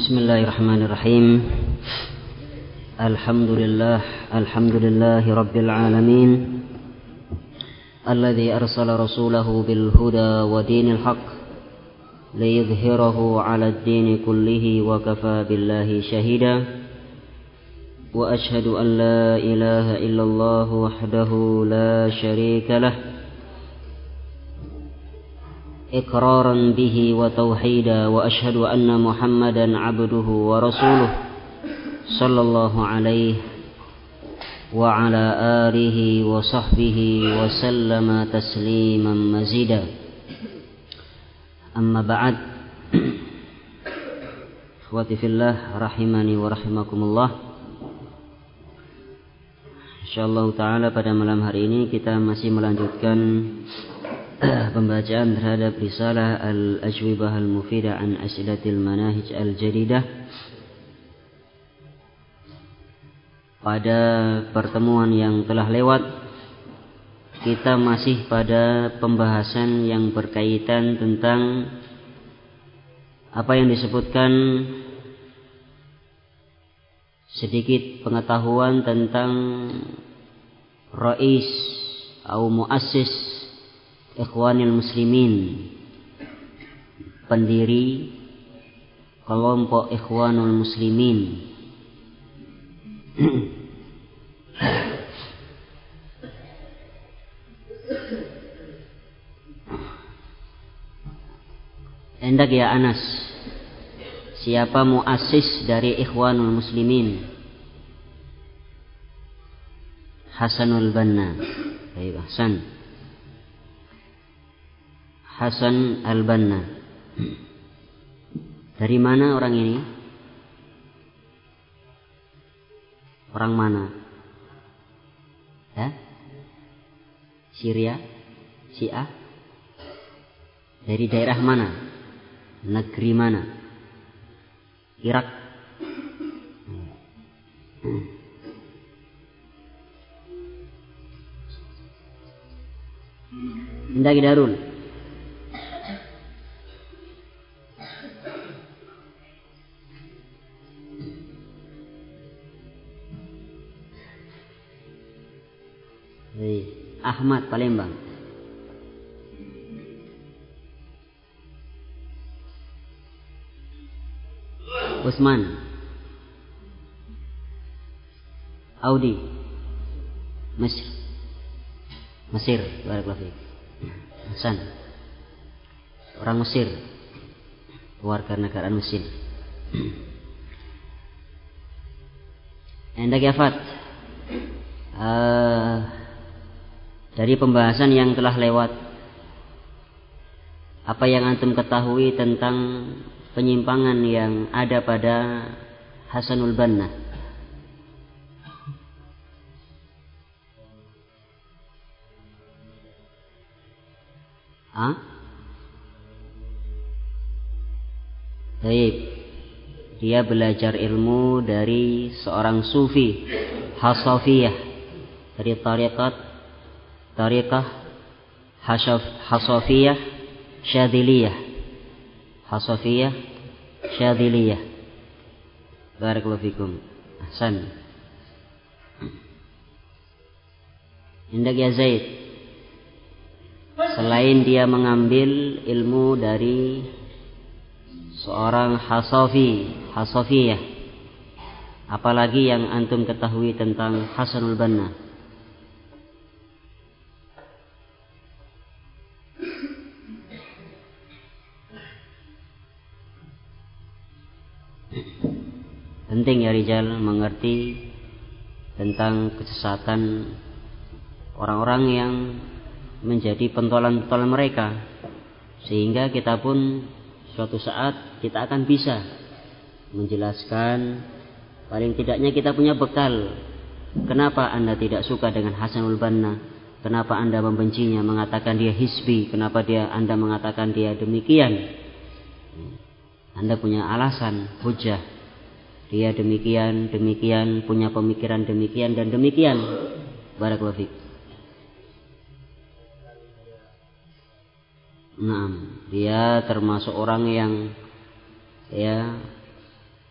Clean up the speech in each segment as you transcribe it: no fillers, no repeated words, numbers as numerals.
Bismillahirrahmanirrahim. Alhamdulillahi rabbil alamin. Alladzi arsala rasulahu bil huda wa dinil haqq liyudhhirahu 'alad dini kullihi wa kafa billahi shahida. Wa ashhadu an la ilaha illallah wahdahu la syarika lah. إقرارا به وتوحيدا وأشهد أن محمدا عبده ورسوله صلى الله عليه وعلى آله وصحبه وسلم تسليما مزيدا أما بعد إخوتي في الله rahimani wa rahimakumullah. Insyaallah ta'ala pada malam hari ini kita masih melanjutkan pembacaan terhadap risalah Al-Ajwibah Al-Mufidah an As'ilatil Manahij Al-Jadidah. Pada pertemuan yang telah lewat kita masih pada pembahasan yang berkaitan tentang apa yang disebutkan sedikit pengetahuan tentang Rais atau Muassis Ikhwanil Muslimin, pendiri kelompok Ikhwanul Muslimin. Hendak ya Anas, siapa muassis dari Ikhwanul Muslimin? Hasanul Banna. Baik, Hasan Al-Banna. Dari mana orang ini? Orang mana? Syria? Syiah? Dari daerah mana? Negeri mana? Irak? Hendak Darul. Ahmad Palembang. Usman Audi Mesir. Barakallahu fiik. Hasan orang Mesir, warga negara Mesir. Hendak Yafat. Dari pembahasan yang telah lewat, apa yang antum ketahui tentang penyimpangan yang ada pada Hasanul Banna? Baik. Dia belajar ilmu dari seorang sufi Hasafiyah, dari Tariqah Hasafiyah Syadiliyah. Hasafiyah Syadiliyah. Barakallahu fikum. Ahsan. Hendak ya Zaid, selain dia mengambil ilmu dari seorang Hasafiyah, apalagi yang antum ketahui tentang Hasanul Banna? Penting ya rijal mengerti tentang kesesatan orang-orang yang menjadi pentolan-pentolan mereka, sehingga kita pun suatu saat kita akan bisa menjelaskan, paling tidaknya kita punya bekal. Kenapa Anda tidak suka dengan Hasanul Banna? Kenapa Anda membencinya, mengatakan dia hizbi? Kenapa Anda mengatakan dia demikian? Anda punya alasan, hujah. Dia demikian, punya pemikiran demikian dan demikian. Barakallahu fiik. Dia termasuk orang yang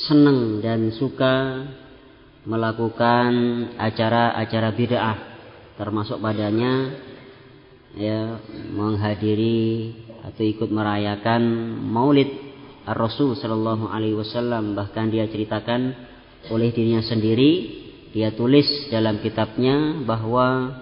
senang dan suka melakukan acara-acara bid'ah, termasuk padanya ya menghadiri atau ikut merayakan Maulid Ar-Rasul sallallahu alaihi wasallam. Bahkan dia ceritakan oleh dirinya sendiri, dia tulis dalam kitabnya bahwa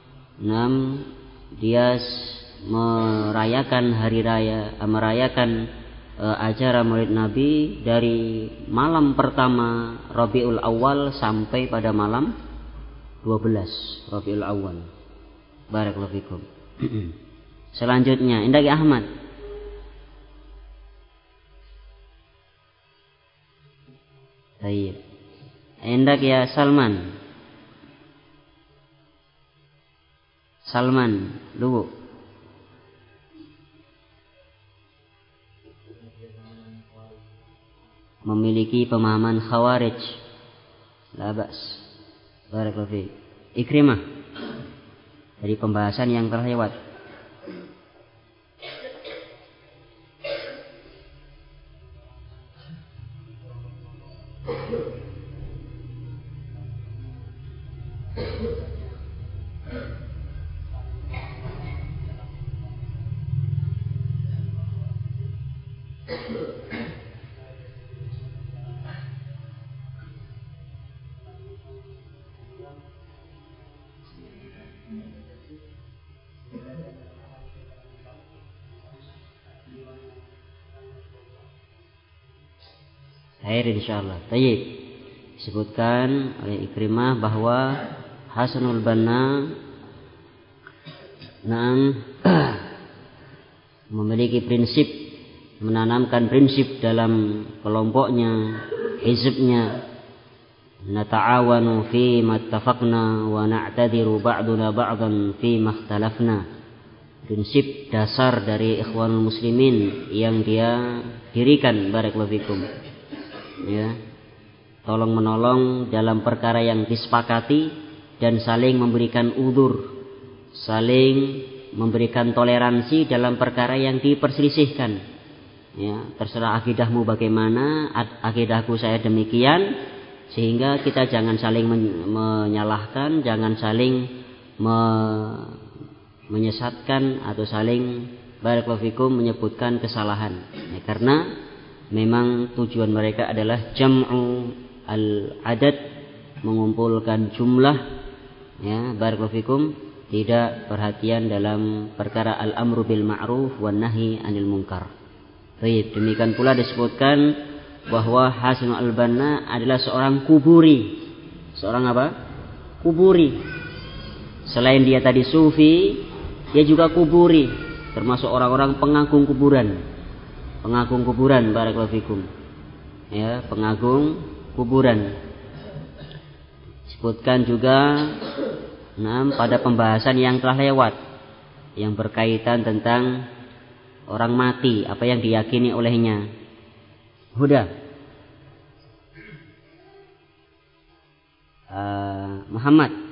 dia merayakan hari raya, acara Maulid Nabi dari malam pertama Rabiul Awal sampai pada malam 12 Rabiul Awal. Barakallahu fikum. Selanjutnya Indah Ahmad. Baik. Indah ya Salman. Salman dulu. Memiliki pemahaman Khawarij. La ba's. Barakallahu fiik. Ikrimah. Dari pembahasan yang telah lewat. Air insyaallah. Baik. Disebutkan oleh Ikrimah bahwa Hasanul Banna memiliki prinsip, menanamkan prinsip dalam kelompoknya, hizbnya. Nata'awanu fi mattafaqna wa na'tadiru ba'duna ba'dan fi makhtalafna. Prinsip dasar dari Ikhwanul Muslimin yang dia dirikan, barakallahu fikum. Ya, tolong menolong dalam perkara yang disepakati dan saling memberikan udzur, saling memberikan toleransi dalam perkara yang diperselisihkan. Ya, terserah akidahmu bagaimana, akidahku saya demikian, sehingga kita jangan saling menyalahkan, jangan saling menyesatkan atau saling barakallahu fikum menyebutkan kesalahan. Ya, karena memang tujuan mereka adalah jam'u al-adad, mengumpulkan jumlah, ya barakallahu fikum, tidak perhatian dalam perkara al-amru bil ma'ruf wan nahi 'anil munkar. Baik, demikian pula disebutkan bahwa Hasan al-Banna adalah seorang kuburi. Seorang apa? Kuburi. Selain dia tadi sufi, dia juga kuburi, termasuk orang-orang pengagung kuburan. Pengagung kuburan, barakallahu fikum. Ya, pengagung kuburan. Disebutkan juga pada pembahasan yang telah lewat yang berkaitan tentang orang mati, apa yang diyakini olehnya. Huda. Muhammad.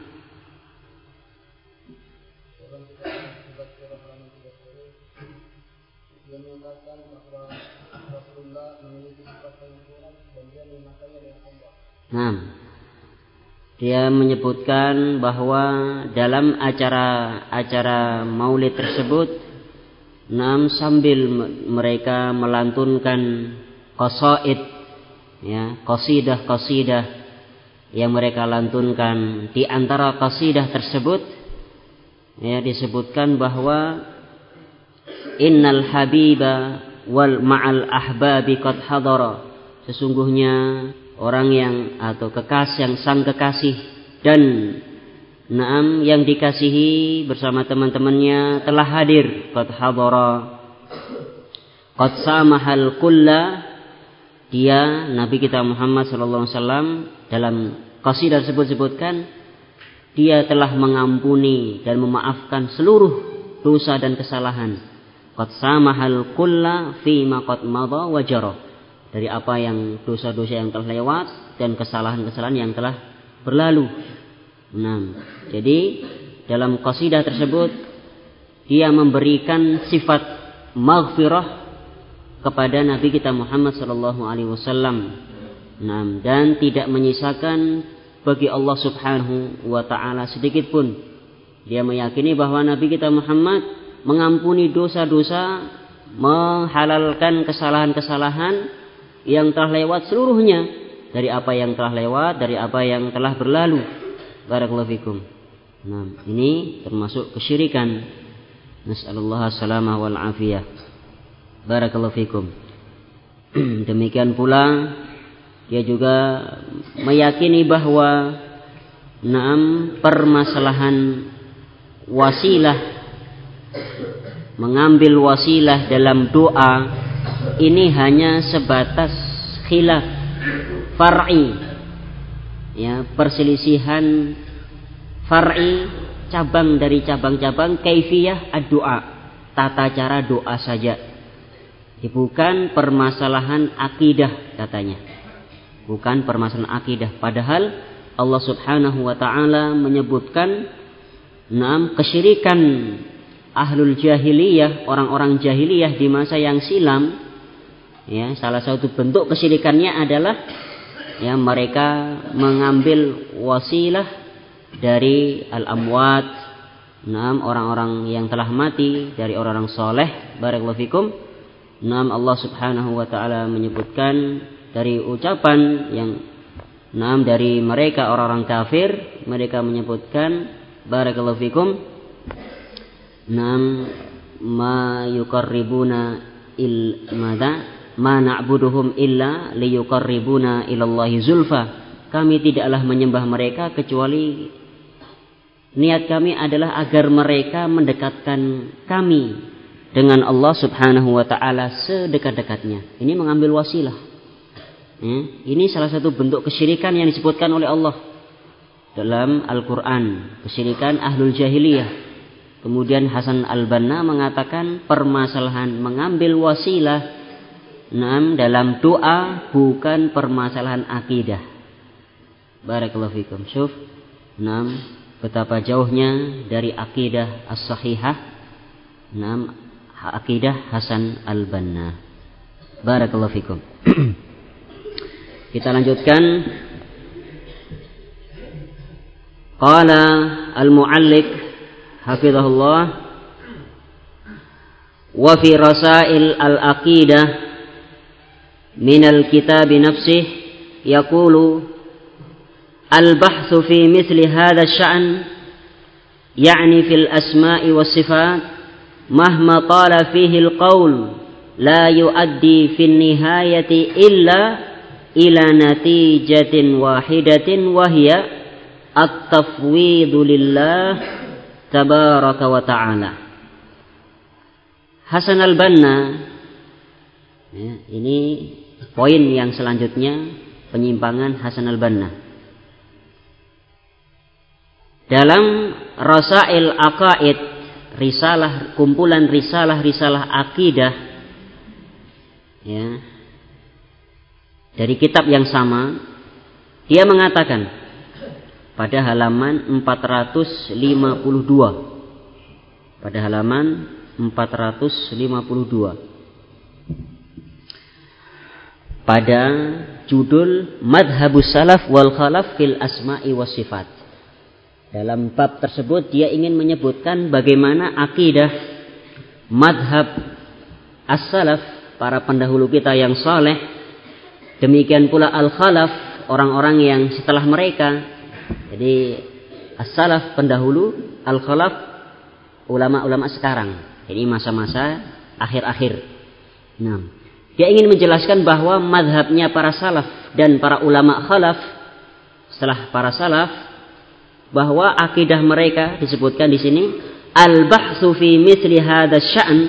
Dia menyebutkan bahwa dalam acara Maulid tersebut, sambil mereka melantunkan qasaid, ya, qasidah yang mereka lantunkan, di antara qasidah tersebut, ya, disebutkan bahwa innal habiba wal ma'al ahbabi qad hadara. Sesungguhnya orang yang atau sang kekasih dan yang dikasihi bersama teman-temannya telah hadir. Qad hadara qad samahal kulla. Dia Nabi kita Muhammad sallallahu alaihi wasallam dalam qasidah tersebut sebutkan dia telah mengampuni dan memaafkan seluruh dosa dan kesalahan. Qad samahal kulla fi ma qad madha wa jara. Dari apa yang dosa-dosa yang telah lewat dan kesalahan-kesalahan yang telah berlalu. Jadi dalam qasidah tersebut dia memberikan sifat maghfirah kepada Nabi kita Muhammad sallallahu alaihi wasallam. Dan tidak menyisakan bagi Allah Subhanahu wa taala sedikit pun. Dia meyakini bahwa Nabi kita Muhammad mengampuni dosa-dosa, menghalalkan kesalahan-kesalahan yang telah lewat seluruhnya, dari apa yang telah lewat, dari apa yang telah berlalu. Barakallahu fikum. Ini termasuk kesyirikan. Nas'alullah salamah wal afiyah. Barakallahu fikum. Demikian pula dia juga meyakini bahwa permasalahan wasilah, mengambil wasilah dalam doa ini hanya sebatas khilaf far'i, ya, perselisihan far'i, cabang dari cabang-cabang kaifiyah ad-doa, tata cara doa saja. Bukan permasalahan akidah katanya. Bukan permasalahan akidah. Padahal Allah Subhanahu wa taala menyebutkan kesyirikan ahlul jahiliyah, orang-orang jahiliyah di masa yang silam. Ya, salah satu bentuk kesyirikannya adalah ya mereka mengambil wasilah dari al-amwat, orang-orang yang telah mati, dari orang-orang soleh. Barakallahu fikum. Allah Subhanahu wa taala menyebutkan dari ucapan yang dari mereka orang-orang kafir, mereka menyebutkan barakallahu fikum ma yuqarribuna ma na'buduhum illa liyuqarribuna ilallahi zulfa. Kami tidaklah menyembah mereka kecuali niat kami adalah agar mereka mendekatkan kami dengan Allah Subhanahu wa taala sedekat-dekatnya. Ini mengambil wasilah. Ini salah satu bentuk kesyirikan yang disebutkan oleh Allah dalam Al-Quran, kesyirikan ahlul jahiliyah. Kemudian Hasan al-Banna mengatakan permasalahan mengambil wasilah dalam doa bukan permasalahan akidah. Barakallahu fikum. Syuf, betapa jauhnya dari akidah as-sahihah, akidah Hasan al-Banna. Barakallahu fikum. Kita lanjutkan. Qala al-mu'allik hafizahullah wa fi rasail al-aqidah min al-kitab nafsih yaqulu al-bahthu fi mithli hadha ash-sha'n ya'ni fil asma'i was sifat mahma tala fihi al-qawl la yuaddi fi an-nihayati illa ila natijatin wahidatin wahya at-tafwidu lillah tabaraka wa ta'ala. Hasan al-Banna, ya, ini poin yang selanjutnya, penyimpangan Hasan al-Banna. Dalam Rasail Aqaid, risalah, kumpulan risalah-risalah akidah, ya, dari kitab yang sama, dia mengatakan pada halaman 452. Pada halaman 452. Pada judul Madhabus Salaf wal Khalaf fil Asma'i was Sifat. Dalam bab tersebut dia ingin menyebutkan bagaimana akidah madhab as-salaf, para pendahulu kita yang saleh. Demikian pula al-khalaf, orang-orang yang setelah mereka. Jadi as-salaf pendahulu, al-khalaf ulama-ulama sekarang. Ini masa-masa akhir-akhir. Dia ingin menjelaskan bahwa madhabnya para salaf dan para ulama khalaf setelah para salaf, bahwa akidah mereka disebutkan di sini al-bahthu fi mithli hadha sya'n,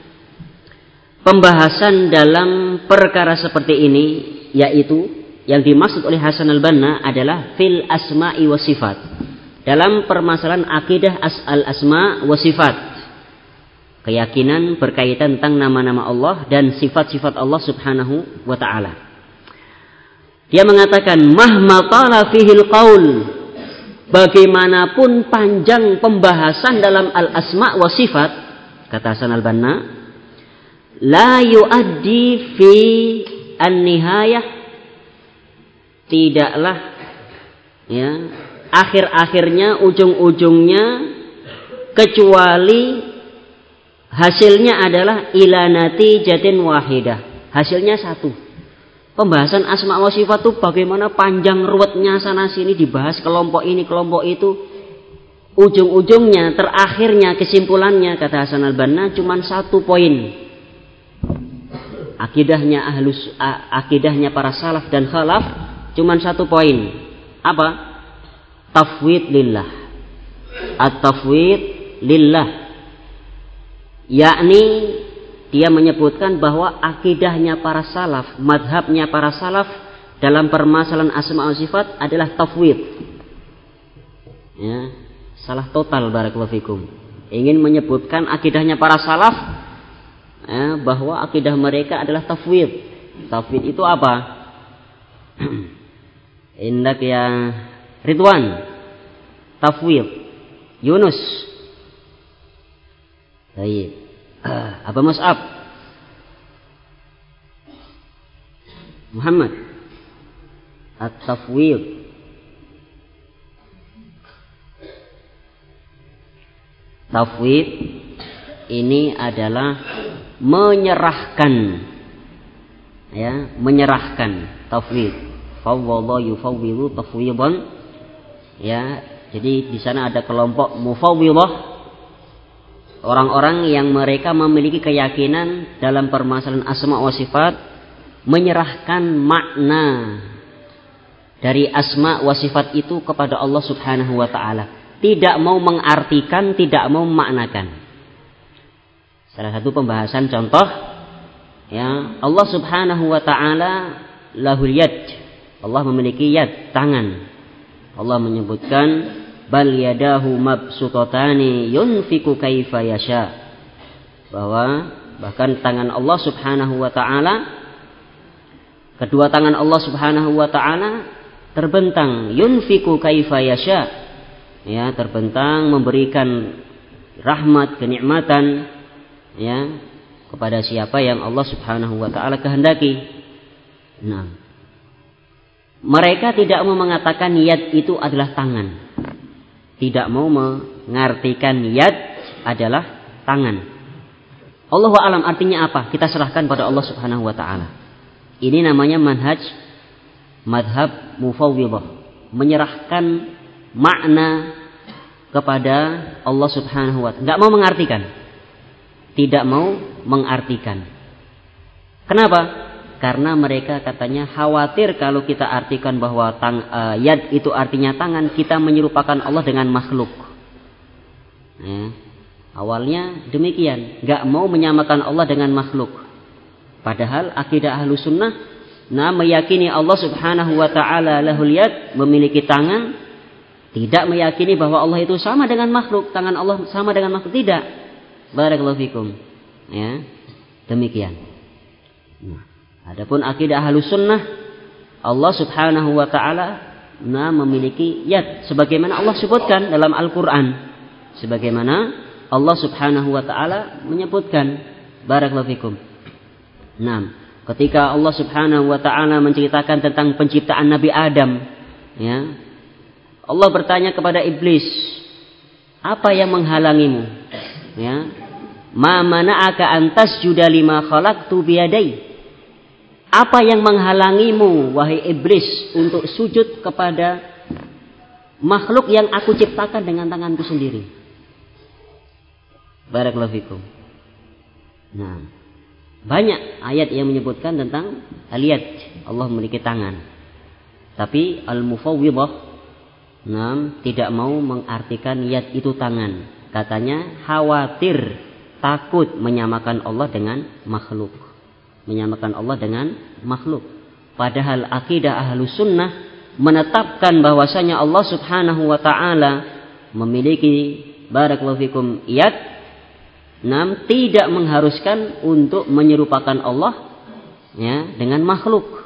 pembahasan dalam perkara seperti ini, yaitu yang dimaksud oleh Hasan al-Banna adalah fil asma'i was sifat, dalam permasalahan akidah al-asma' was sifat, keyakinan berkaitan tentang nama-nama Allah dan sifat-sifat Allah Subhanahu wa ta'ala. Dia mengatakan mahma tala fihil qaul, bagaimanapun panjang pembahasan dalam al-asma' was sifat, kata Hasan al-Banna, la yuaddi fi an-nihayah tidaklah ya akhir-akhirnya, ujung-ujungnya, kecuali hasilnya adalah ila natijatin wahidah. Hasilnya satu. Pembahasan asma wa sifat itu bagaimana panjang ruwetnya sana sini dibahas, kelompok ini kelompok itu. Ujung-ujungnya, terakhirnya, kesimpulannya kata Hasan al-Banna cuma satu poin. Akidahnya para salaf dan khalaf cuma satu poin. Apa? Tafwid lillah. At-tafwid lillah. Yakni dia menyebutkan bahwa akidahnya para salaf, madhabnya para salaf dalam permasalahan asma wa sifat adalah tafwid. Ya, salah total barakallahu fikum. Ingin menyebutkan akidahnya para salaf ya, bahwa akidah mereka adalah tafwid. Tafwid itu apa? Indak ya Ridwan. Tafwid. Yunus. Baik. Apa Mus'ab? Muhammad. At-tafwid. Tafwid ini adalah menyerahkan, ya, menyerahkan. Tafwid. Fawwadha yufawwidu tafwidan. Ya, jadi di sana ada kelompok mufawwidah. Orang-orang yang mereka memiliki keyakinan dalam permasalahan asma wa sifat, menyerahkan makna dari asma wa sifat itu kepada Allah Subhanahu wa taala. Tidak mau mengartikan, tidak mau memaknakan. Salah satu pembahasan contoh ya, Allah Subhanahu wa taala lahul yad. Allah memiliki yad, tangan. Allah menyebutkan bal yadahu mabsutatani yunfiku kaifa yasha. Bahwa bahkan tangan Allah Subhanahu wa taala, kedua tangan Allah Subhanahu wa taala terbentang, yunfiku kaifa yasha. Ya, terbentang memberikan rahmat, kenikmatan ya kepada siapa yang Allah Subhanahu wa taala kehendaki. Nah, mereka tidak mau mengatakan yad itu adalah tangan. Tidak mau mengartikan yad adalah tangan. Allahu a'lam artinya apa? Kita serahkan pada Allah Subhanahu wa taala. Ini namanya madhab mufawwidah, menyerahkan makna kepada Allah Subhanahu wa taala. Enggak mau mengartikan. Tidak mau mengartikan. Kenapa? Karena mereka katanya khawatir kalau kita artikan bahwa yad itu artinya tangan, kita menyerupakan Allah dengan makhluk. Ya. Awalnya demikian, nggak mau menyamakan Allah dengan makhluk. Padahal akidah ahlu sunnah, meyakini Allah Subhanahu wa taala lahul yad, memiliki tangan, tidak meyakini bahwa Allah itu sama dengan makhluk, tangan Allah sama dengan makhluk, tidak. Barakallahu fikum. Ya, demikian. Nah. Adapun akidah ahlus sunnah, Allah Subhanahu wa taala memiliki yad sebagaimana Allah sebutkan dalam Al-Qur'an. Sebagaimana Allah Subhanahu wa taala menyebutkan. Barakallahu fikum. Nah, ketika Allah Subhanahu wa taala menceritakan tentang penciptaan Nabi Adam, ya. Allah bertanya kepada iblis, "Apa yang menghalangimu?" Ya. "Ma mana'aka an tasjuda lima khalaqtu biyadai?" Apa yang menghalangimu wahai iblis untuk sujud kepada makhluk yang aku ciptakan dengan tanganku sendiri? Barakallahu fikum. Nah, banyak ayat yang menyebutkan tentang al-yad, Allah memiliki tangan. Tapi al-mufawwidah tidak mau mengartikan yad itu tangan. Katanya khawatir, takut menyamakan Allah dengan makhluk. Menyamakan Allah dengan makhluk. Padahal akidah ahlu sunnah menetapkan bahwasanya Allah Subhanahu wa ta'ala memiliki barakallahu fikum yad, tidak mengharuskan untuk menyerupakan Allah ya dengan makhluk.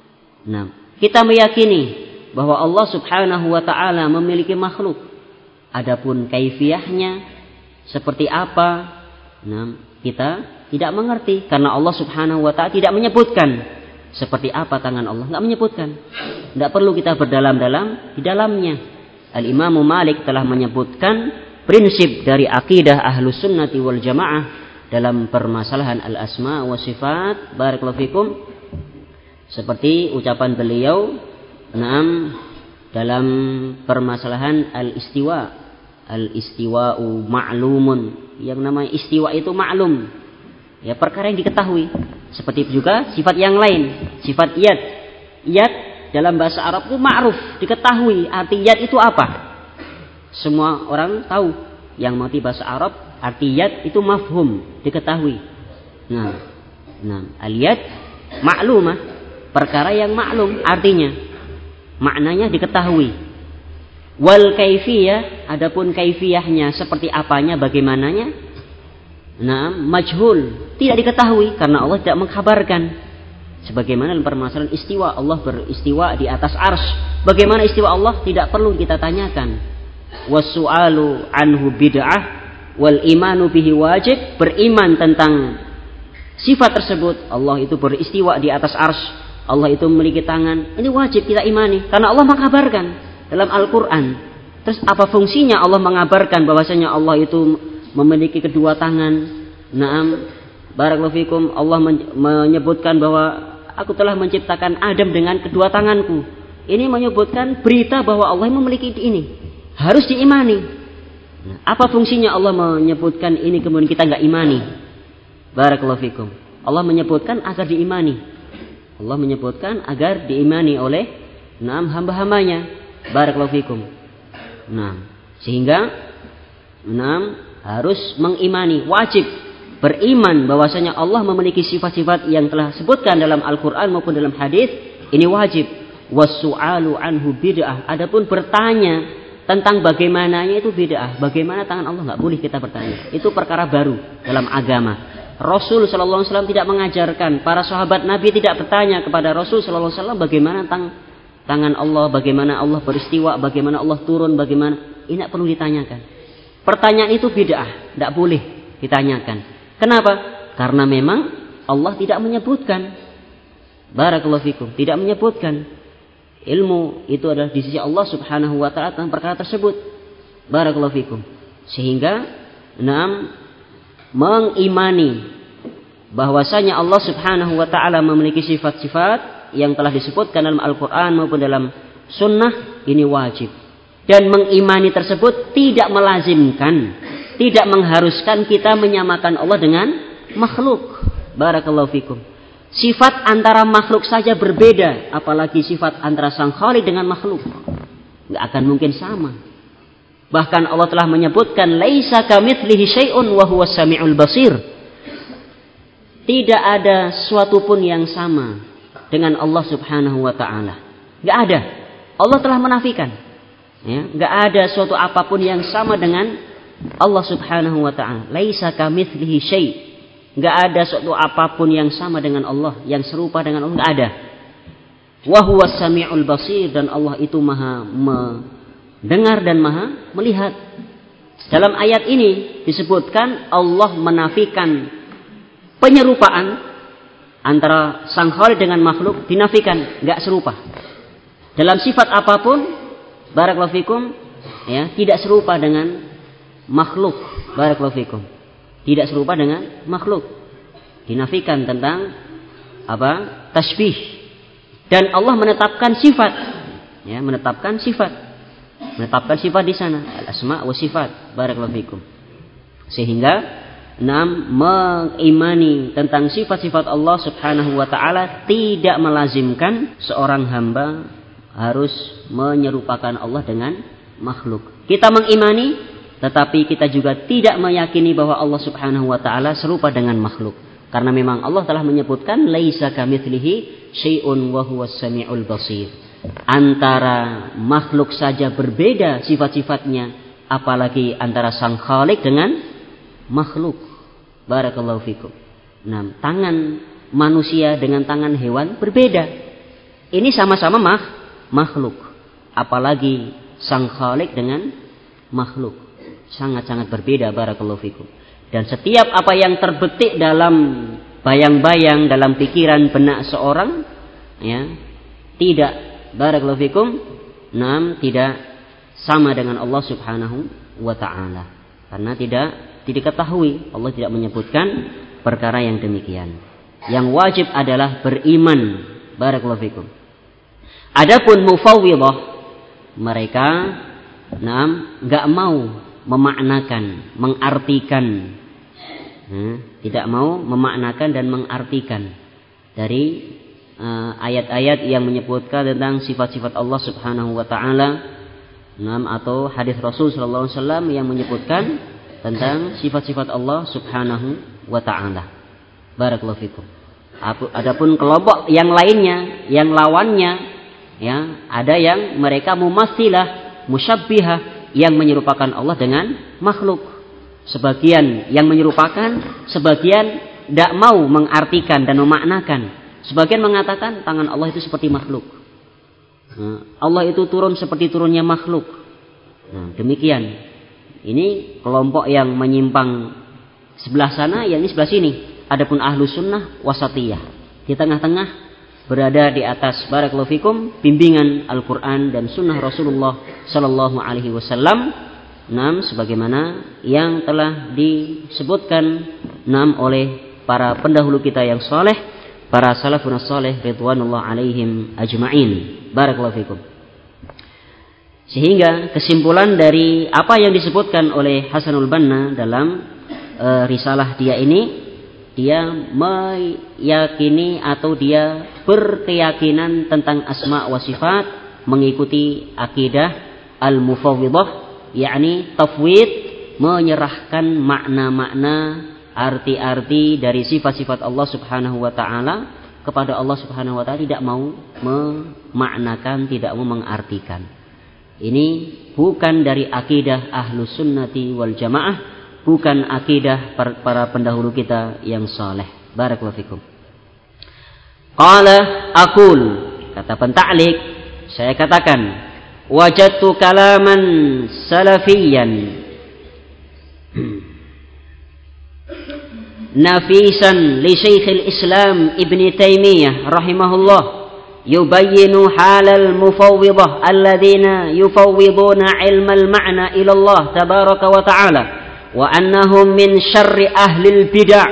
Kita meyakini bahwa Allah Subhanahu wa ta'ala memiliki makhluk. Adapun kaifiyahnya seperti apa, kita tidak mengerti karena Allah Subhanahu wa ta'ala tidak menyebutkan seperti apa tangan Allah, enggak menyebutkan. Enggak perlu kita berdalam-dalam di dalamnya. Al-Imam Malik telah menyebutkan prinsip dari akidah Ahlus Sunnati wal Jamaah dalam permasalahan al-asma wa sifat. Barakallahu fikum. Seperti ucapan beliau, dalam permasalahan al-istiwa. Al-istiwa'u ma'lumun. Yang namanya istiwa itu maklum. Ya, perkara yang diketahui. Seperti juga sifat yang lain. Sifat yad. Yad dalam bahasa Arab itu ma'ruf, diketahui. Arti yad itu apa? Semua orang tahu. Yang mengerti bahasa Arab, arti yad itu mafhum, diketahui. Al-yad maklumah, perkara yang maklum artinya. Maknanya diketahui. Wal kaifiyah, adapun kaifiyahnya seperti apanya, bagaimananya, majhul, tidak diketahui karena Allah tidak mengkabarkan. Sebagaimana dalam permasalahan istiwa, Allah beristiwa di atas arsy. Bagaimana istiwa Allah tidak perlu kita tanyakan. Wassu'alu anhu bid'ah wal imanu bihi wajib. Beriman tentang sifat tersebut, Allah itu beristiwa di atas arsy, Allah itu memiliki tangan, ini wajib kita imani karena Allah mengabarkan dalam Al-Quran. Terus apa fungsinya Allah mengabarkan bahwasanya Allah itu memiliki kedua tangan? Barakallahu fikum. Allah menyebutkan bahwa aku telah menciptakan Adam dengan kedua tanganku. Ini menyebutkan berita bahwa Allah memiliki ini. Harus diimani. Apa fungsinya Allah menyebutkan ini kemudian kita enggak imani? Barakallahu fikum. Allah menyebutkan agar diimani. Allah menyebutkan agar diimani oleh hamba-hambanya. Barakallahu fikum. Sehingga harus mengimani, wajib beriman bahwasanya Allah memiliki sifat-sifat yang telah sebutkan dalam Al-Quran maupun dalam hadis. Ini wajib. Wassu'alu anhu bid'ah. Adapun bertanya tentang bagaimananya itu bid'ah. Bagaimana tangan Allah, nggak boleh kita bertanya. Itu perkara baru dalam agama. Rasul sallallahu alaihi wasallam tidak mengajarkan. Para sahabat Nabi tidak bertanya kepada Rasul sallallahu alaihi wasallam bagaimana tangan Allah, bagaimana Allah beristiwa, bagaimana Allah turun, bagaimana. Ini tidak perlu ditanyakan. Pertanyaan itu bid'ah, tidak boleh ditanyakan. Kenapa? Karena memang Allah tidak menyebutkan. Barakallahu fikum. Tidak menyebutkan. Ilmu itu adalah di sisi Allah subhanahu wa ta'ala tentang perkara tersebut. Barakallahu fikum. Sehingga mengimani bahwasanya Allah subhanahu wa ta'ala memiliki sifat-sifat yang telah disebutkan dalam Al-Quran maupun dalam sunnah, ini wajib. Dan mengimani tersebut tidak melazimkan, tidak mengharuskan kita menyamakan Allah dengan makhluk. Barakallahu fikum. Sifat antara makhluk saja berbeda, apalagi sifat antara Sang Khalik dengan makhluk. Tidak akan mungkin sama. Bahkan Allah telah menyebutkan laisa kamitslihi syai'un wa huwas samiul basir. Tidak ada sesuatu pun yang sama dengan Allah Subhanahu wa taala. Enggak ada. Allah telah menafikan. Ya, enggak ada suatu apapun yang sama dengan Allah Subhanahu wa taala. Laisa kamitslihi syai'. Enggak ada suatu apapun yang sama dengan Allah, yang serupa dengan Allah, enggak ada. Wa huwas samiul basir, dan Allah itu Maha mendengar dan Maha melihat. Dalam ayat ini disebutkan Allah menafikan penyerupaan antara Sang Khalik dengan makhluk, dinafikan, enggak serupa. Dalam sifat apapun, barakallahu fikum, ya, tidak serupa dengan makhluk. Barakallahu fikum. Tidak serupa dengan makhluk. Dinafikan tentang apa? Tasbih. Dan Allah menetapkan sifat. Ya, menetapkan sifat. Menetapkan sifat di sana, al-asma wa sifat. Barakallahu fikum. Sehingga mengimani tentang sifat-sifat Allah Subhanahu wa taala tidak melazimkan seorang hamba harus menyerupakan Allah dengan makhluk. Kita mengimani, tetapi kita juga tidak meyakini bahwa Allah Subhanahu wa taala serupa dengan makhluk. Karena memang Allah telah menyebutkan laisa kamitslihi syai'un wa huwas samiul basir. Antara makhluk saja berbeda sifat-sifatnya, apalagi antara Sang Khalik dengan makhluk. Barakallahu fikum. Nah, tangan manusia dengan tangan hewan berbeda. Ini sama-sama makhluk. Apalagi Sang Khalik dengan makhluk. Sangat-sangat berbeda. Barakallahu fikum. Dan setiap apa yang terbetik dalam bayang-bayang, dalam pikiran benak seorang, ya, tidak, barakallahu fikum, tidak sama dengan Allah Subhanahu wa taala. Karena tidak diketahui, Allah tidak menyebutkan perkara yang demikian. Yang wajib adalah beriman, barakallahu fikum. Adapun mufawwidhah, mereka enggak mau memaknakan, mengartikan, tidak mau memaknakan dan mengartikan dari ayat-ayat yang menyebutkan tentang sifat-sifat Allah Subhanahu wa taala, atau hadis Rasul sallallahu alaihi wasallam yang menyebutkan tentang sifat-sifat Allah Subhanahu wa taala. Barakallahu fikum. Adapun kelompok yang lainnya, yang lawannya, ya, ada yang mereka mumatsilah, musyabbihah, yang menyerupakan Allah dengan makhluk. Sebagian yang menyerupakan, sebagian tidak mau mengartikan dan memaknakan. Sebagian mengatakan tangan Allah itu seperti makhluk. Allah itu turun seperti turunnya makhluk. Demikian. Ini kelompok yang menyimpang sebelah sana, yang ini sebelah sini. Adapun ahlu sunnah wasatiyah, di tengah-tengah, berada di atas, barakallahu fikum, bimbingan Al-Quran dan sunnah Rasulullah sallallahu alaihi wasallam. Sebagaimana yang telah disebutkan oleh para pendahulu kita yang soleh, para salafun soleh ridwanullah alaihim ajma'in. Barakallahu fikum. Sehingga kesimpulan dari apa yang disebutkan oleh Hasanul Banna dalam risalah dia ini, dia meyakini atau dia berkeyakinan tentang asma wa sifat, mengikuti akidah al-mufawwidhah, yakni tafwid, menyerahkan makna-makna, arti-arti dari sifat-sifat Allah Subhanahu wa taala kepada Allah Subhanahu wa taala, tidak mau memaknakan, tidak mau mengartikan. Ini bukan dari akidah Ahlus Sunnati wal Jamaah, bukan akidah para pendahulu kita yang saleh. Barakallahu fikum. Qala aqul, kata penta'liq, saya katakan, wajadtu kalaman salafiyan nafisan li Syekhul Islam Ibn Taimiyah rahimahullah, yubayyinu halal mufawwidhah alladhina yufawwiduna ilmal ma'na ila Allah tabaraka wa ta'ala wa annahum min syarri ahlil bid'ah.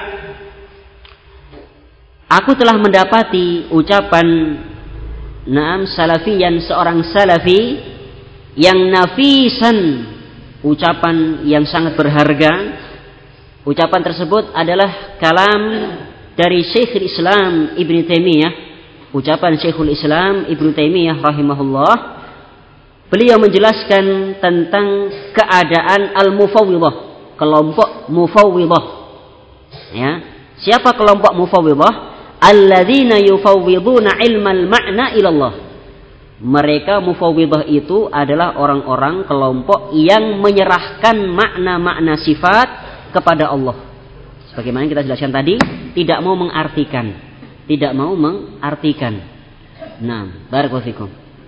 Aku telah mendapati ucapan salafiyan, seorang salafi yang nafisan, ucapan yang sangat berharga. Ucapan tersebut adalah kalam dari Syekhul Islam Ibn Taimiyah, ucapan Syekhul Islam Ibn Taimiyah rahimahullah. Beliau menjelaskan tentang keadaan al-mufawwidhah, kelompok mufawwidhah. Ya, siapa kelompok mufawwidhah? Alladzina yufawwiduna ilmal ma'na ilallah. Mereka mufawwidhah itu adalah orang-orang kelompok yang menyerahkan makna-makna sifat kepada Allah. Sebagaimana kita jelaskan tadi, tidak mau mengartikan, tidak mau mengartikan. Barakallahu fikum.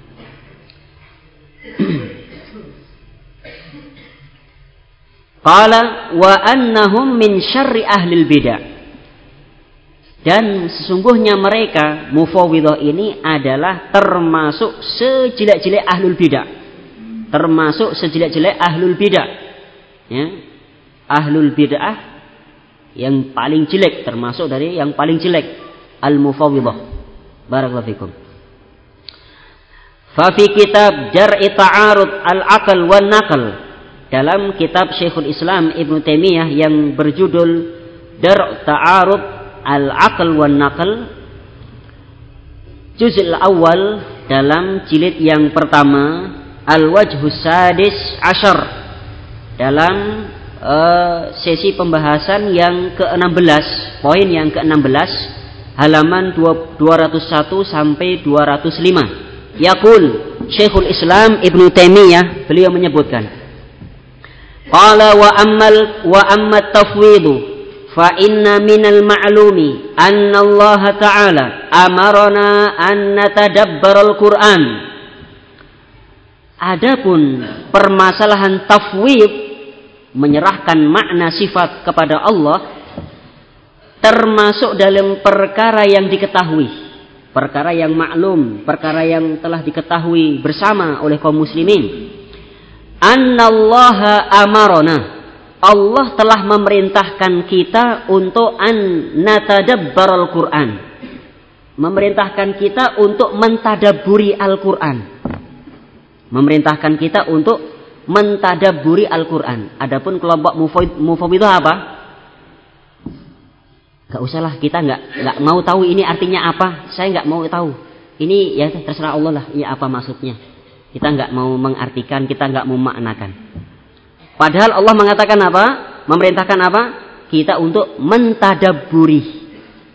Qala wa annahum min syarri ahlil bid'ah. Dan sesungguhnya mereka mufawwidhah ini adalah termasuk sejelek-jelek ahlul bidah. Termasuk sejelek-jelek ahlul bidah. Ya. Ahlul bidah yang paling jelek, termasuk dari yang paling jelek, al-mufawwidhah. Barakallahu fikum. Fa fi kitab Jar'i Ta'arud al-Aql wan Naql, dalam kitab Syekhul Islam Ibn Taimiyah yang berjudul Dar' Ta'arud Al-Aql wan Naql, juz'ul awal, dalam jilid yang pertama, Al-Wajhus Sadis Asyar, dalam sesi pembahasan yang ke-16, poin yang ke-16, halaman 201 sampai 205. Yaqul Syekhul Islam Ibn Taimiyah, beliau menyebutkan, qala wa amma tafwidu fa inna minal ma'lumi anna Allah Ta'ala amarana an natadabbaral Qur'an. Adapun permasalahan tafwid, menyerahkan makna sifat kepada Allah, termasuk dalam perkara yang diketahui, perkara yang maklum, perkara yang telah diketahui bersama oleh kaum muslimin. Annallaha amarona, Allah telah memerintahkan kita untuk an natadabbaral Quran, memerintahkan kita untuk mentadabburi Al-Quran, memerintahkan kita untuk mentadabburi Al-Quran. Adapun kelompok mufawwidhah apa? Gak usahlah, kita nggak mau tahu ini artinya apa. Saya nggak mau tahu. Ini ya terserah Allah lah. Ini apa maksudnya? Kita nggak mau mengartikan, kita nggak mau maknakan. Padahal Allah mengatakan apa? Memerintahkan apa? Kita untuk mentadabburi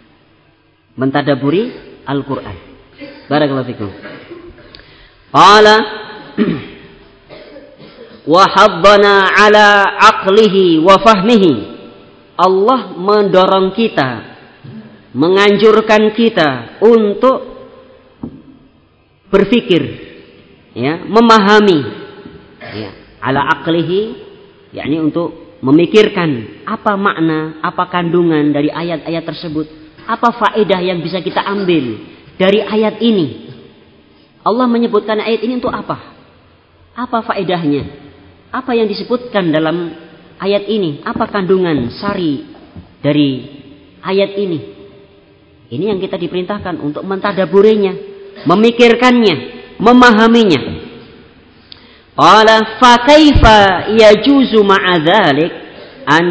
Al-Quran. Barakallahu fikum. Qala wa haddana ala aqlihi wa fahmihi. Allah mendorong kita, menganjurkan kita untuk berpikir, ya, memahami, ya, ala aqlihi, yakni untuk memikirkan apa makna, apa kandungan dari ayat-ayat tersebut, apa faedah yang bisa kita ambil dari ayat ini. Allah menyebutkan ayat ini untuk apa? Apa faedahnya? Apa yang disebutkan dalam ayat ini? Apa kandungan sari dari ayat ini? Ini yang kita diperintahkan untuk mentadaburinya, memikirkannya, memahaminya. Qala fa kaifa yajuzu ma'a dzalik an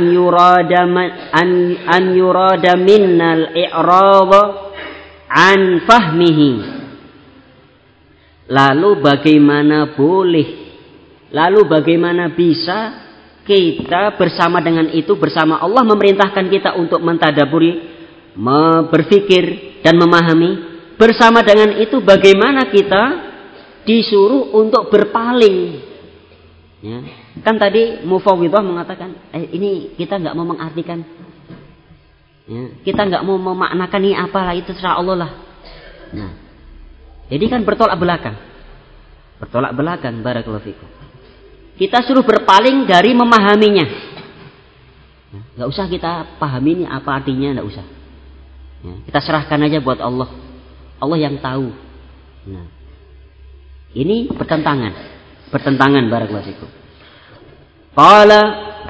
yurada minnal i'rad an fahmihi. Lalu bagaimana bisa kita bersama dengan itu, bersama Allah memerintahkan kita untuk mentadaburi, berpikir dan memahami. Bersama dengan itu bagaimana kita disuruh untuk berpaling, ya. Kan tadi mufawwidhah mengatakan ini kita nggak mau mengartikan, ya. Kita nggak mau memaknakan ini apalah, itu terserah Allah lah. Nah, jadi kan bertolak belakang. Barakallahu fikum. Kita suruh berpaling dari memahaminya. Nggak usah kita pahami ini apa artinya, nggak usah. Ya, kita serahkan aja buat Allah. Allah yang tahu. Nah, ini bertentangan barakallahu fikum. Qala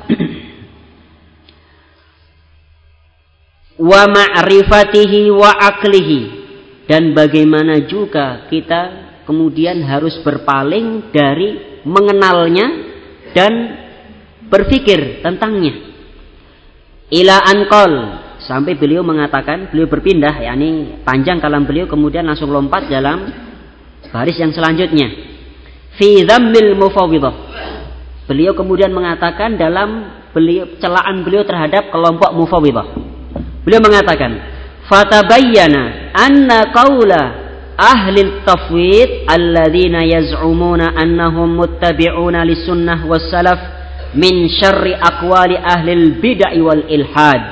wa ma'rifatihi wa aqlihi, dan bagaimana juga kita kemudian harus berpaling dari mengenalnya dan berpikir tentangnya. Ila anqal, sampai beliau mengatakan, beliau berpindah, yakni panjang kalam beliau, kemudian langsung lompat dalam baris yang selanjutnya. Fi dhammil mufawwidhah. Beliau kemudian mengatakan dalam celaan beliau terhadap kelompok mufawwidhah. Beliau mengatakan, fatabayyana anna qaula ahli tafwid alladzina yaz'umuna annahum muttabi'una lis-sunnah was-salaf min syarri aqwali ahli bid'ah wal ilhad.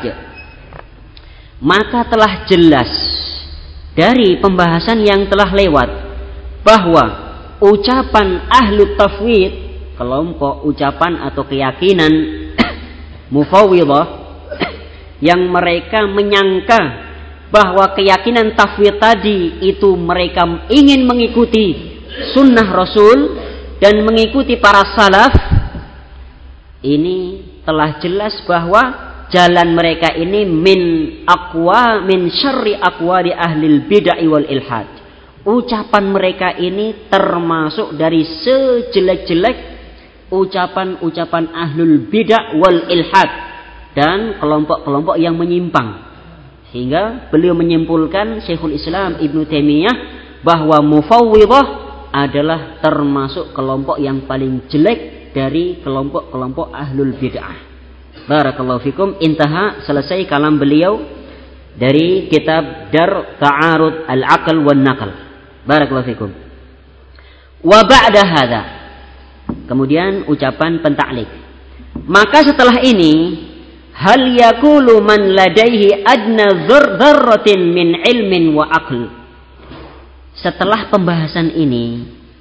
Maka telah jelas dari pembahasan yang telah lewat bahwa ucapan ahli tafwid, kelompok ucapan atau keyakinan mufawwidhah yang mereka menyangka bahwa keyakinan tafwid tadi itu mereka ingin mengikuti sunnah Rasul dan mengikuti para salaf, ini telah jelas bahwa jalan mereka ini min syarri aqwali ahlil bid'ah wal ilhad. Ucapan mereka ini termasuk dari sejelek-jelek ucapan-ucapan ahlul bid'ah wal ilhad dan kelompok-kelompok yang menyimpang. Sehingga beliau menyimpulkan, Syekhul Islam Ibnu Taimiyah, bahwa mufawwidhah adalah termasuk kelompok yang paling jelek dari kelompok-kelompok ahlul bid'ah. Barakallahu fikum. Intaha, selesai kalam beliau dari kitab Dar Ta'arud Al-Aql wan Naql. Barakallahu fikum. Wa ba'da hadza, kemudian ucapan pentaklik. Maka setelah ini, hal yakulu man ladaihi adna dzarratin min ilmin wa aql. Setelah pembahasan ini,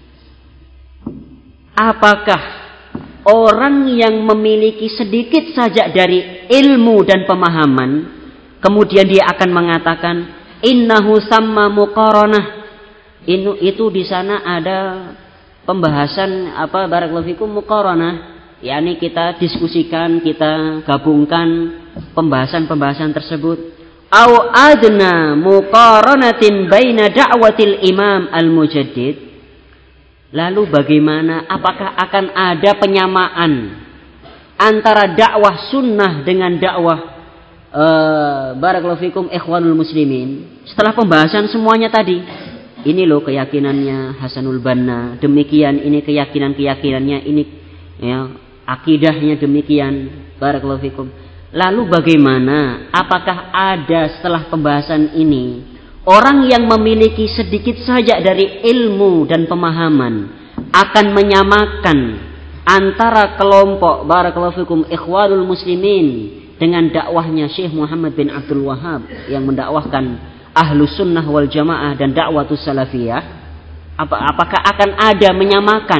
apakah orang yang memiliki sedikit saja dari ilmu dan pemahaman, kemudian dia akan mengatakan innahu samma muqaranah. Itu di sana ada pembahasan apa barakallahu fikum muqaranah, yakni kita diskusikan, kita gabungkan pembahasan-pembahasan tersebut. Au adna muqaranatin baina da'watil imam al-mujaddid. Lalu bagaimana, apakah akan ada penyamaan antara dakwah sunnah dengan dakwah barakallahu fikum ikhwanul muslimin? Setelah pembahasan semuanya tadi, ini loh keyakinannya Hasanul Banna, demikian ini keyakinannya, ini ya akidahnya demikian, barakallahu fikum. Lalu bagaimana, apakah ada setelah pembahasan ini orang yang memiliki sedikit saja dari ilmu dan pemahaman akan menyamakan antara kelompok barakallahu fikum ikhwanul muslimin dengan dakwahnya Syekh Muhammad bin Abdul Wahhab yang mendakwahkan Ahlus Sunnah wal Jamaah dan dakwatus salafiyah? Apakah akan ada menyamakan?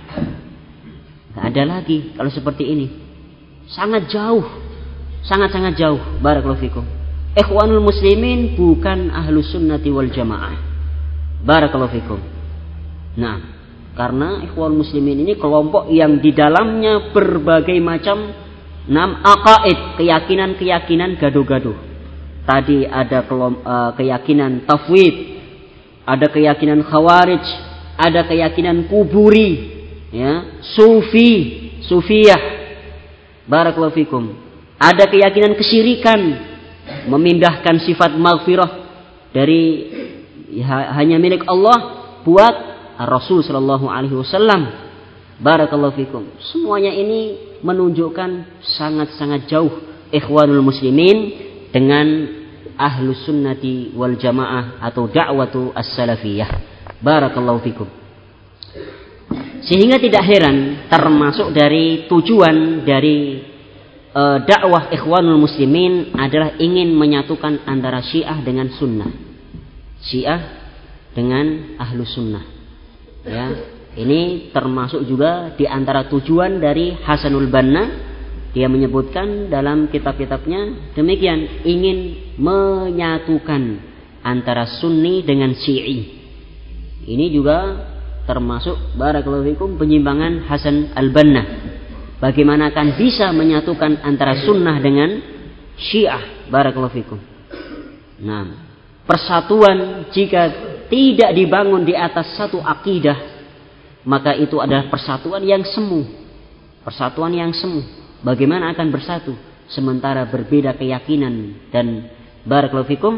Tidak ada lagi kalau seperti ini. Sangat jauh. Sangat-sangat jauh. Barakallahu fikum. Ikhwanul muslimin bukan Ahlus Sunnati wal Jamaah. Barakallahu fikum. Nah, karena ikhwanul muslimin ini kelompok yang di dalamnya berbagai macam aqaid, keyakinan-keyakinan gaduh-gaduh. Tadi ada keyakinan tafwid, ada keyakinan khawarij, ada keyakinan kuburi, ya, sufiyah. Barakallahu fikum. Ada keyakinan kesyirikan, memindahkan sifat maghfirah dari hanya milik Allah buat Rasul sallallahu alaihi wasallam. Barakallahu fikum. Semuanya ini menunjukkan sangat-sangat jauh ikhwanul muslimin dengan Ahlus Sunnati wal Jamaah atau dakwatu as-salafiyah. Barakallahu fikum. Sehingga tidak heran termasuk dari tujuan dari dakwah ikhwanul muslimin adalah ingin menyatukan antara Syiah dengan Sunnah, Syiah dengan Ahlus Sunnah. Ya, ini termasuk juga di antara tujuan dari Hasanul Banna. Dia menyebutkan dalam kitab-kitabnya demikian, ingin menyatukan antara Sunni dengan Syi'i. Ini juga termasuk barakallahu fikum penyimpangan Hasan al-Banna. Bagaimana akan bisa menyatukan antara sunnah dengan Syiah? Barakallahu fikum. Nah, persatuan jika tidak dibangun di atas satu akidah, maka itu adalah persatuan yang semu. Persatuan yang semu. Bagaimana akan bersatu sementara berbeda keyakinan dan barakallahu fikum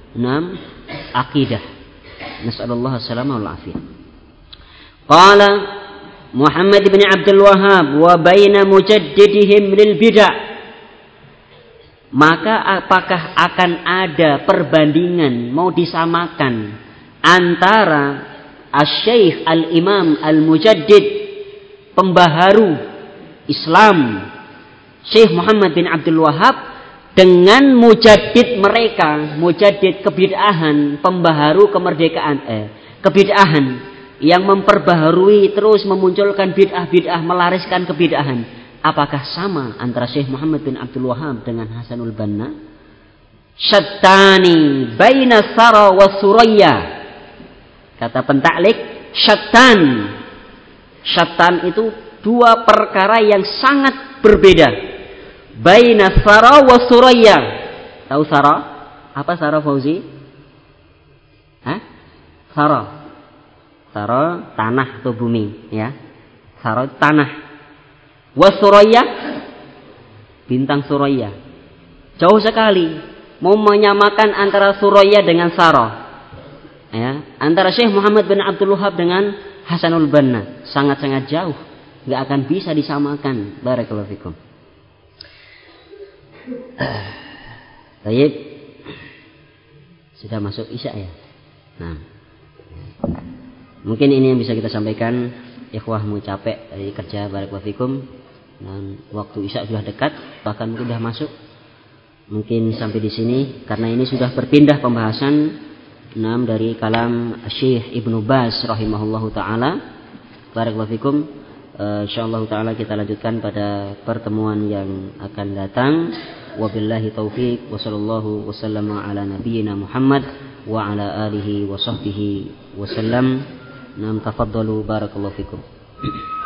akidah. Nas'alullah as-salama wal afiyah. Qala Muhammad bin Abdul Wahhab wa baina mujaddidihim lil bid'ah. Maka apakah akan ada perbandingan, mau disamakan antara Asy-Syaikh Al-Imam Al-Mujaddid, pembaharu Islam, Syekh Muhammad bin Abdul Wahhab, dengan mujaddid mereka, mujaddid kebid'ahan, pembaharu kemerdekaan, kebid'ahan yang memperbaharui terus memunculkan bid'ah-bid'ah, melariskan kebid'ahan. Apakah sama antara Syekh Muhammad bin Abdul Wahhab dengan Hasanul Banna? Syattani baina Sara wa Suraya. Kata pentaklik, syattan. Syattan itu dua perkara yang sangat berbeda. Baina Sara wa Suraya. Tahu Sara? Apa Sara, Fauzi? Sara. Sara tanah atau bumi, ya. Sara tanah. Wa Suraya, bintang Suraya. Jauh sekali. Mau menyamakan antara Suraya dengan Sara, ya. Antara Syekh Muhammad bin Abdul Wahhab dengan Hasanul Banna sangat-sangat jauh, nggak akan bisa disamakan. Barakallahu fikum. Baik. Sudah masuk Isya ya. Nah, mungkin ini yang bisa kita sampaikan. Ikhwahmu capek dari kerja, barakallahu fikum. Dan waktu Isya sudah dekat, bahkan mungkin sudah masuk. Mungkin sampai di sini karena ini sudah berpindah pembahasan dari kalam Syekh Ibnu Baz rahimahullahu taala. Barakallahu fikum. Insyaallah taala kita lanjutkan pada pertemuan yang akan datang. Wabillahi taufik wa sallallahu wasallama ala nabiyyina Muhammad wa ala alihi wa sahbihi wa sallam. Nam tafaddalu barakallahu fikum.